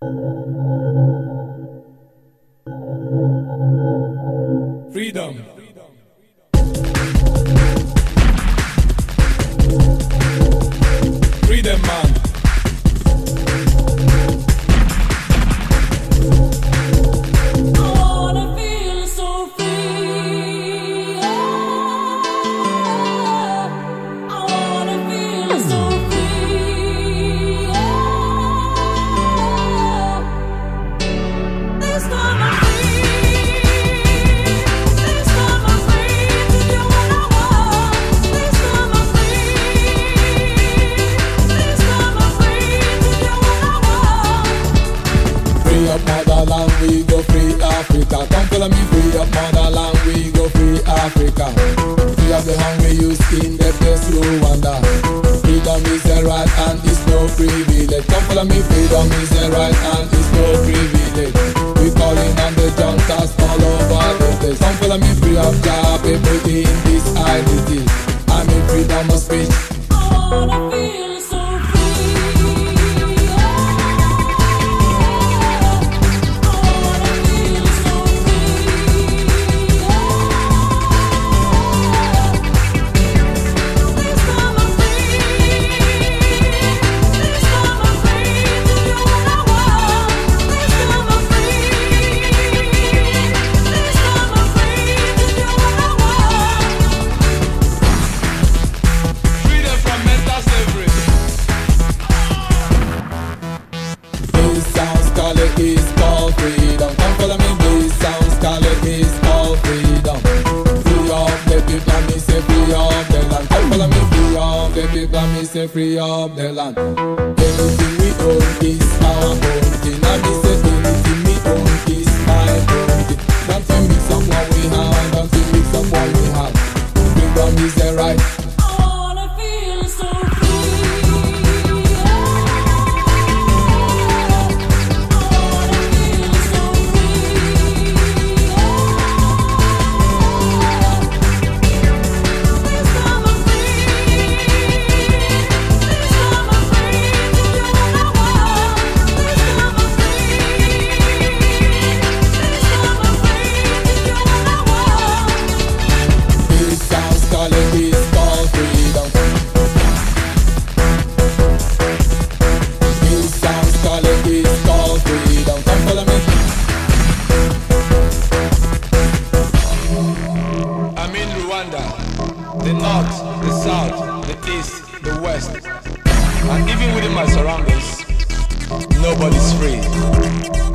Freedom. Freedom, man. Motherland, we go free Africa. Come follow me, free up motherland, we go free Africa. Free up the hungry youth in the place Rwanda. Freedom is a right and it's no privilege. Come follow me, freedom is a right and it's no privilege. We calling on the juntas all over the place. Come follow me, free up job, people in this identity. I mean freedom of speech. I wanna feel so It's called freedom. Come follow me, this sounds called it's called freedom. Free up the people and me say free up the land. Come follow me, free up the people and me say free up the land. Anything we own is our own thing. And me say anything we own is my own thing. Nothing mix up what we have, nothing mix up what we have. Freedom is the right. The north, the south, the east, the west, and even within my surroundings, nobody's free.